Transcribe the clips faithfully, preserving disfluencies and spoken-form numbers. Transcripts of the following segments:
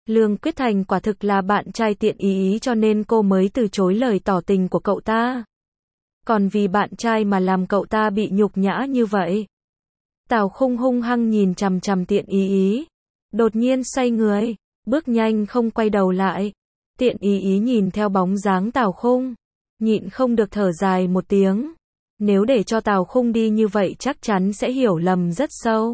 Lương Quyết Thành quả thực là bạn trai Tiện Ý Ý cho nên cô mới từ chối lời tỏ tình của cậu ta. Còn vì bạn trai mà làm cậu ta bị nhục nhã như vậy. Tào Khung hung hăng nhìn chằm chằm Tiện Ý Ý. Đột nhiên xoay người, bước nhanh không quay đầu lại. Tiện Ý Ý nhìn theo bóng dáng Tào Khung, nhịn không được thở dài một tiếng. Nếu để cho Tào Khung đi như vậy chắc chắn sẽ hiểu lầm rất sâu.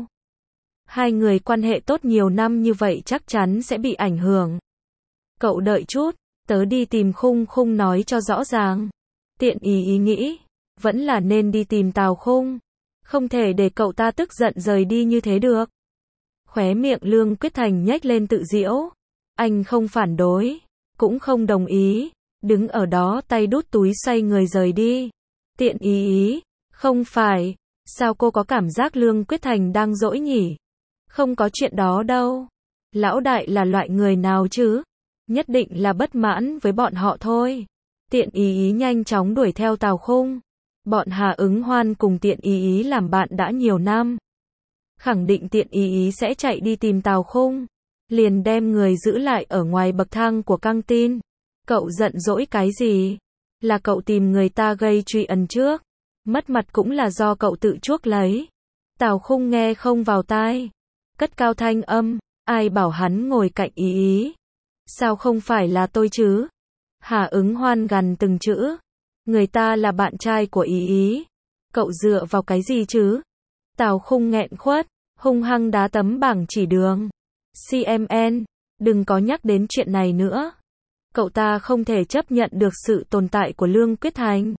Hai người quan hệ tốt nhiều năm như vậy chắc chắn sẽ bị ảnh hưởng. Cậu đợi chút, tớ đi tìm Khung Khung nói cho rõ ràng. Tiện Ý Ý nghĩ, vẫn là nên đi tìm Tào Khung. Không thể để cậu ta tức giận rời đi như thế được. Khóe miệng Lương Quyết Thành nhếch lên tự giễu. Anh không phản đối, cũng không đồng ý. Đứng ở đó tay đút túi xoay người rời đi. Tiện Ý Ý, không phải, sao cô có cảm giác Lương Quyết Thành đang dỗi nhỉ? Không có chuyện đó đâu. Lão đại là loại người nào chứ? Nhất định là bất mãn với bọn họ thôi. Tiện Ý Ý nhanh chóng đuổi theo Tào Khung. Bọn Hà Ứng Hoan cùng Tiện Ý Ý làm bạn đã nhiều năm. Khẳng định Tiện Ý Ý sẽ chạy đi tìm Tào Khung. Liền đem người giữ lại ở ngoài bậc thang của căng tin. Cậu giận dỗi cái gì? Là cậu tìm người ta gây truy ẩn trước. Mất mặt cũng là do cậu tự chuốc lấy. Tào Khung nghe không vào tai. Cất cao thanh âm. Ai bảo hắn ngồi cạnh Ý Ý? Sao không phải là tôi chứ? Hà Ứng Hoan gằn từng chữ. Người ta là bạn trai của Ý Ý. Cậu dựa vào cái gì chứ? Tào Khung nghẹn khuất, hung hăng đá tấm bảng chỉ đường. xê em en, đừng có nhắc đến chuyện này nữa. Cậu ta không thể chấp nhận được sự tồn tại của Lương Quyết Thành.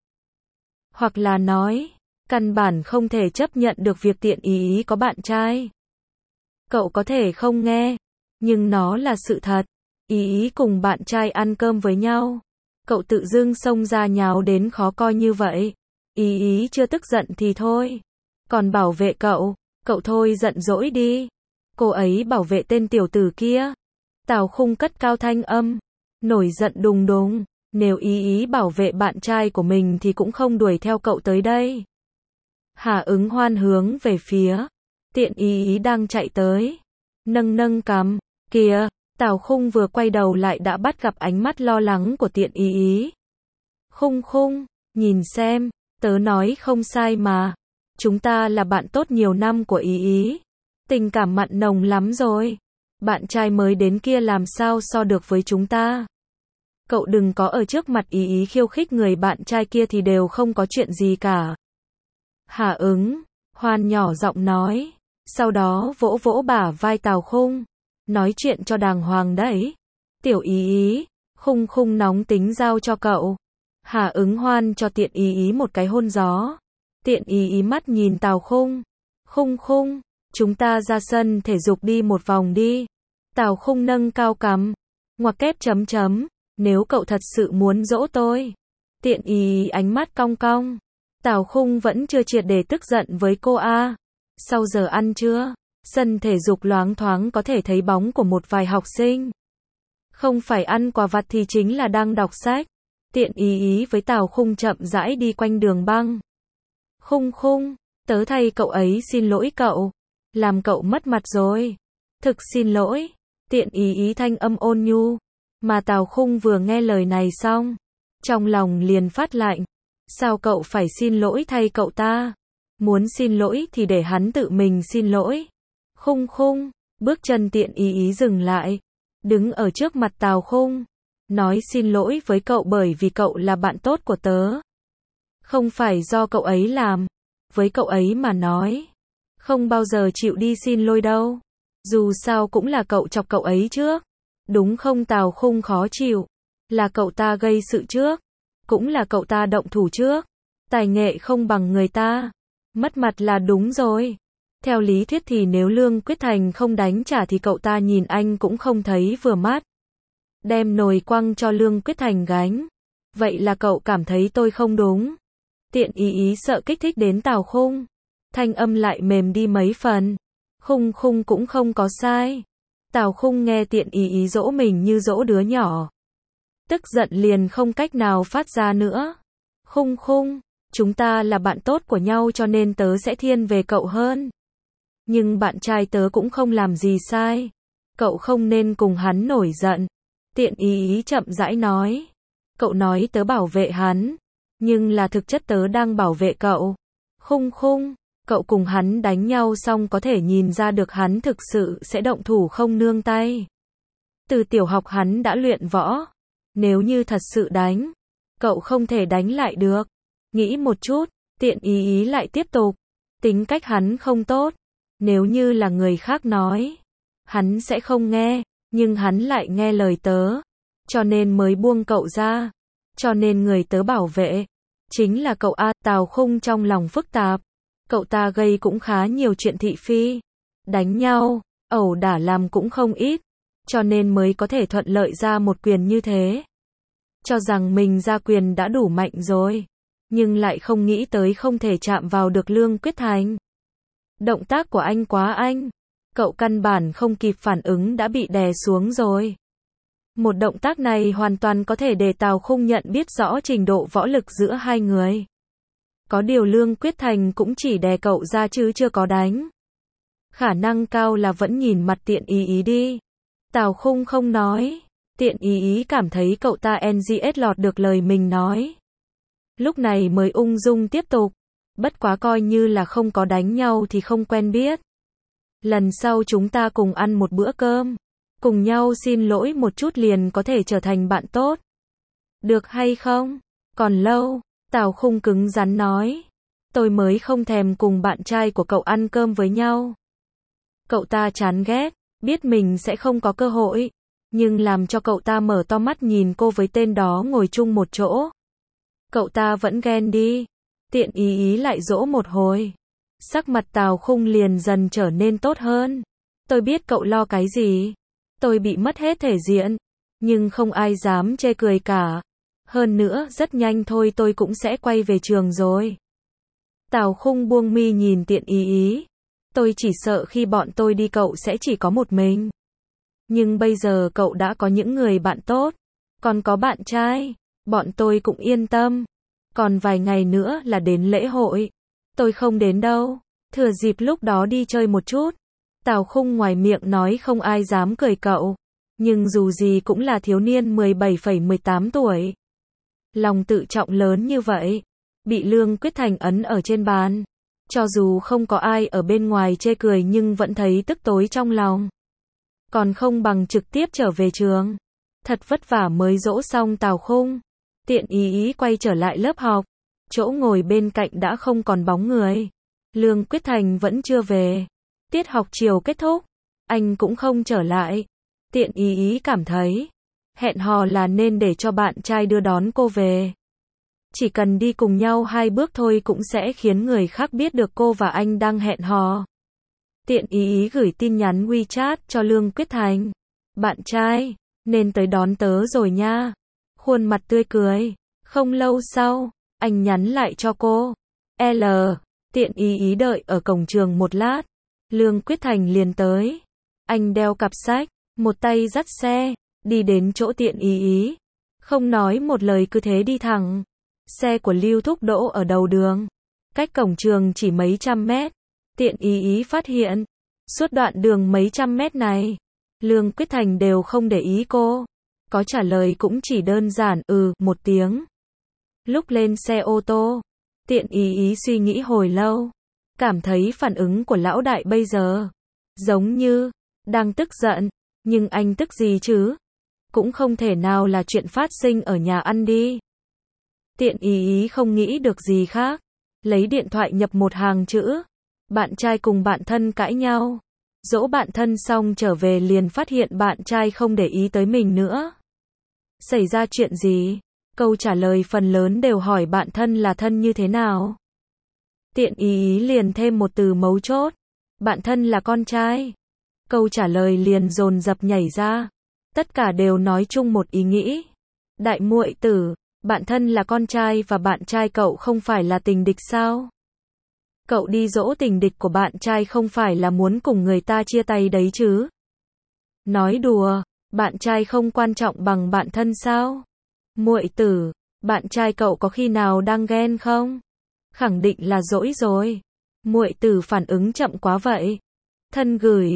Hoặc là nói, căn bản không thể chấp nhận được việc Tiện Ý Ý có bạn trai. Cậu có thể không nghe, nhưng nó là sự thật. Ý Ý cùng bạn trai ăn cơm với nhau. Cậu tự dưng xông ra nháo đến khó coi như vậy. Ý Ý chưa tức giận thì thôi. Còn bảo vệ cậu, cậu thôi giận dỗi đi. Cô ấy bảo vệ tên tiểu tử kia. Tào Khung cất cao thanh âm. Nổi giận đùng đùng. Nếu Ý Ý bảo vệ bạn trai của mình thì cũng không đuổi theo cậu tới đây. Hà Ứng Hoan hướng về phía Tiện Ý Ý đang chạy tới. Nâng nâng cằm. Kìa, Tào Khung vừa quay đầu lại đã bắt gặp ánh mắt lo lắng của Tiện Ý Ý. Khung Khung, nhìn xem, tớ nói không sai mà. Chúng ta là bạn tốt nhiều năm của Ý Ý. Tình cảm mặn nồng lắm rồi. Bạn trai mới đến kia làm sao so được với chúng ta. Cậu đừng có ở trước mặt Ý Ý khiêu khích người bạn trai kia thì đều không có chuyện gì cả. Hà Ứng Hoan nhỏ giọng nói. Sau đó vỗ vỗ bả vai Tào Khung. Nói chuyện cho đàng hoàng đấy. Tiểu Ý Ý, Khung Khung nóng tính giao cho cậu. Hà Ứng Hoan cho Tiện Ý Ý một cái hôn gió. Tiện Ý Ý mắt nhìn Tào Khung. Khung Khung, chúng ta ra sân thể dục đi một vòng đi. Tào Khung nâng cao cằm. Ngoặc kép chấm chấm. Nếu cậu thật sự muốn dỗ tôi. Tiện Ý Ý ánh mắt cong cong. Tào Khung vẫn chưa triệt để tức giận với cô a. Sau giờ ăn trưa, sân thể dục loáng thoáng có thể thấy bóng của một vài học sinh. Không phải ăn quà vặt thì chính là đang đọc sách. Tiện Ý Ý với Tào Khung chậm rãi đi quanh đường băng. Khung Khung, tớ thay cậu ấy xin lỗi cậu. Làm cậu mất mặt rồi. Thực xin lỗi. Tiện Ý Ý thanh âm ôn nhu. Mà Tào Khung vừa nghe lời này xong, trong lòng liền phát lạnh. Sao cậu phải xin lỗi thay cậu ta? Muốn xin lỗi thì để hắn tự mình xin lỗi. Khung Khung, bước chân Tiện Ý Ý dừng lại. Đứng ở trước mặt Tào Khung. Nói xin lỗi với cậu bởi vì cậu là bạn tốt của tớ. Không phải do cậu ấy làm. Với cậu ấy mà nói. Không bao giờ chịu đi xin lỗi đâu. Dù sao cũng là cậu chọc cậu ấy trước. Đúng không? Tào Khung khó chịu. Là cậu ta gây sự trước. Cũng là cậu ta động thủ trước. Tài nghệ không bằng người ta. Mất mặt là đúng rồi. Theo lý thuyết thì nếu Lương Quyết Thành không đánh trả thì cậu ta nhìn anh cũng không thấy vừa mắt. Đem nồi quăng cho Lương Quyết Thành gánh. Vậy là cậu cảm thấy tôi không đúng. Tiện Ý Ý sợ kích thích đến Tào Khung. Thanh âm lại mềm đi mấy phần. Khung Khung cũng không có sai. Tào Khung nghe Tiện Ý Ý dỗ mình như dỗ đứa nhỏ. Tức giận liền không cách nào phát ra nữa. Khung Khung, chúng ta là bạn tốt của nhau cho nên tớ sẽ thiên về cậu hơn. Nhưng bạn trai tớ cũng không làm gì sai. Cậu không nên cùng hắn nổi giận. Tiện ý ý chậm rãi nói. Cậu nói tớ bảo vệ hắn, nhưng là thực chất tớ đang bảo vệ cậu. Khung khung, cậu cùng hắn đánh nhau xong có thể nhìn ra được hắn thực sự sẽ động thủ không nương tay. Từ tiểu học hắn đã luyện võ. Nếu như thật sự đánh, cậu không thể đánh lại được. Nghĩ một chút, tiện ý ý lại tiếp tục. Tính cách hắn không tốt. Nếu như là người khác nói, hắn sẽ không nghe, nhưng hắn lại nghe lời tớ. Cho nên mới buông cậu ra. Cho nên người tớ bảo vệ chính là cậu a. Tào Khung trong lòng phức tạp. Cậu ta gây cũng khá nhiều chuyện thị phi. Đánh nhau, ẩu đả làm cũng không ít. Cho nên mới có thể thuận lợi ra một quyền như thế. Cho rằng mình ra quyền đã đủ mạnh rồi. Nhưng lại không nghĩ tới không thể chạm vào được Lương Quyết Thành. Động tác của anh quá anh. Cậu căn bản không kịp phản ứng đã bị đè xuống rồi. Một động tác này hoàn toàn có thể để Tào Khung nhận biết rõ trình độ võ lực giữa hai người. Có điều Lương Quyết Thành cũng chỉ đè cậu ra chứ chưa có đánh. Khả năng cao là vẫn nhìn mặt tiện ý ý đi. Tào Khung không nói. Tiện ý ý cảm thấy cậu ta en giê ét lọt được lời mình nói. Lúc này mới ung dung tiếp tục. Bất quá coi như là không có đánh nhau thì không quen biết. Lần sau chúng ta cùng ăn một bữa cơm. Cùng nhau xin lỗi một chút liền có thể trở thành bạn tốt. Được hay không? Còn lâu. Tào Khung cứng rắn nói. Tôi mới không thèm cùng bạn trai của cậu ăn cơm với nhau. Cậu ta chán ghét. Biết mình sẽ không có cơ hội. Nhưng làm cho cậu ta mở to mắt nhìn cô với tên đó ngồi chung một chỗ. Cậu ta vẫn ghen đi. Tiện ý ý lại dỗ một hồi. Sắc mặt Tào Khung liền dần trở nên tốt hơn. Tôi biết cậu lo cái gì. Tôi bị mất hết thể diện. Nhưng không ai dám chê cười cả. Hơn nữa rất nhanh thôi tôi cũng sẽ quay về trường rồi. Tào Khung buông mi nhìn tiện ý ý. Tôi chỉ sợ khi bọn tôi đi cậu sẽ chỉ có một mình. Nhưng bây giờ cậu đã có những người bạn tốt. Còn có bạn trai. Bọn tôi cũng yên tâm. Còn vài ngày nữa là đến lễ hội. Tôi không đến đâu. Thừa dịp lúc đó đi chơi một chút. Tào Khung ngoài miệng nói không ai dám cười cậu. Nhưng dù gì cũng là thiếu niên mười bảy phẩy mười tám tuổi. Lòng tự trọng lớn như vậy. Bị Lương Quyết Thành ấn ở trên bàn. Cho dù không có ai ở bên ngoài chê cười nhưng vẫn thấy tức tối trong lòng. Còn không bằng trực tiếp trở về trường. Thật vất vả mới dỗ xong Tào Khung. Tiện ý ý quay trở lại lớp học. Chỗ ngồi bên cạnh đã không còn bóng người. Lương Quyết Thành vẫn chưa về. Tiết học chiều kết thúc. Anh cũng không trở lại. Tiện ý ý cảm thấy. Hẹn hò là nên để cho bạn trai đưa đón cô về. Chỉ cần đi cùng nhau hai bước thôi cũng sẽ khiến người khác biết được cô và anh đang hẹn hò. Tiện ý ý gửi tin nhắn WeChat cho Lương Quyết Thành. Bạn trai, nên tới đón tớ rồi nha. Khuôn mặt tươi cười. Không lâu sau, anh nhắn lại cho cô. L. Tiện ý ý đợi ở cổng trường một lát. Lương Quyết Thành liền tới. Anh đeo cặp sách, một tay dắt xe, đi đến chỗ tiện ý ý. Không nói một lời cứ thế đi thẳng. Xe của Lưu Thúc đỗ ở đầu đường. Cách cổng trường chỉ mấy trăm mét. Tiện ý ý phát hiện. Suốt đoạn đường mấy trăm mét này, Lương Quyết Thành đều không để ý cô. Có trả lời cũng chỉ đơn giản ừ một tiếng. Lúc lên xe ô tô, tiện ý ý suy nghĩ hồi lâu. Cảm thấy phản ứng của lão đại bây giờ giống như đang tức giận. Nhưng anh tức gì chứ? Cũng không thể nào là chuyện phát sinh ở nhà ăn đi. Tiện ý ý không nghĩ được gì khác. Lấy điện thoại nhập một hàng chữ. Bạn trai cùng bạn thân cãi nhau. Dỗ bạn thân xong trở về liền phát hiện bạn trai không để ý tới mình nữa. Xảy ra chuyện gì? Câu trả lời phần lớn đều hỏi bạn thân là thân như thế nào. Tiện ý ý liền thêm một từ mấu chốt. Bạn thân là con trai. Câu trả lời liền dồn dập nhảy ra. Tất cả đều nói chung một ý nghĩ. Đại muội tử, bạn thân là con trai và bạn trai cậu không phải là tình địch sao? Cậu đi dỗ tình địch của bạn trai không phải là muốn cùng người ta chia tay đấy chứ? Nói đùa, bạn trai không quan trọng bằng bạn thân sao? Muội tử, bạn trai cậu có khi nào đang ghen không? Khẳng định là dỗi rồi. Muội tử phản ứng chậm quá vậy. Thân gửi,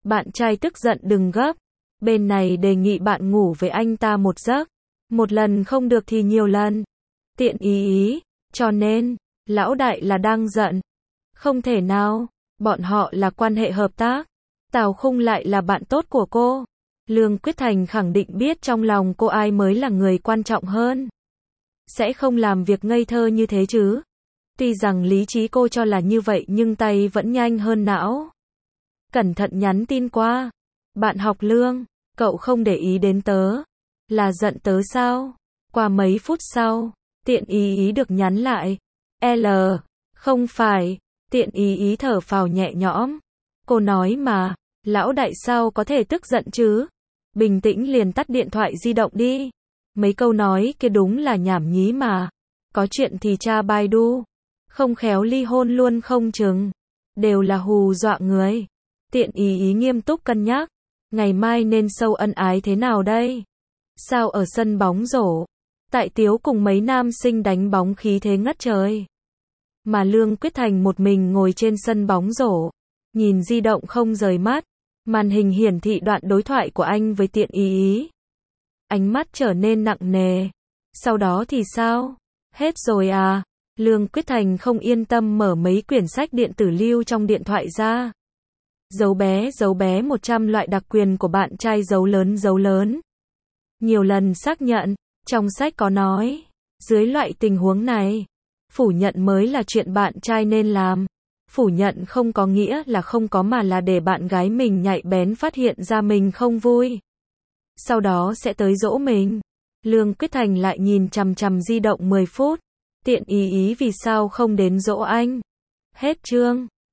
Bạn trai tức giận đừng gấp. Bên này đề nghị bạn ngủ với anh ta một giấc. Một lần không được thì nhiều lần. Tiện ý ý. Cho nên, lão đại là đang giận. Không thể nào. Bọn họ là quan hệ hợp tác. Tào Khung lại là bạn tốt của cô. Lương Quyết Thành khẳng định biết trong lòng cô ai mới là người quan trọng hơn. Sẽ không làm việc ngây thơ như thế chứ. Tuy rằng lý trí cô cho là như vậy nhưng tay vẫn nhanh hơn não. Cẩn thận nhắn tin qua. Bạn học Lương, cậu không để ý đến tớ. Là giận tớ sao? Qua mấy phút sau, Tiện ý ý được nhắn lại. L. Không phải. Tiện ý ý thở phào nhẹ nhõm. Cô nói mà, lão đại sao có thể tức giận chứ? Bình tĩnh liền tắt điện thoại di động đi. Mấy câu nói kia đúng là nhảm nhí mà. Có chuyện thì tra Baidu. Không khéo ly hôn luôn không chừng. Đều là hù dọa người. Tiện ý ý nghiêm túc cân nhắc. Ngày mai nên sâu ân ái thế nào đây? Sao ở sân bóng rổ? Tại Tiếu cùng mấy nam sinh đánh bóng khí thế ngất trời. Mà Lương Quyết Thành một mình ngồi trên sân bóng rổ. Nhìn di động không rời mắt. Màn hình hiển thị đoạn đối thoại của anh với Tiện ý ý. Ánh mắt trở nên nặng nề. Sau đó thì sao? Hết rồi à? Lương Quyết Thành không yên tâm mở mấy quyển sách điện tử lưu trong điện thoại ra. Dấu bé dấu bé một trăm loại đặc quyền của bạn trai dấu lớn dấu lớn. Nhiều lần xác nhận, trong sách có nói, dưới loại tình huống này, phủ nhận mới là chuyện bạn trai nên làm. Phủ nhận không có nghĩa là không có mà là để bạn gái mình nhạy bén phát hiện ra mình không vui. Sau đó sẽ tới dỗ mình. Lương Quyết Thành lại nhìn chằm chằm di động mười phút. Tiện ý ý vì sao không đến dỗ anh? Hết chương.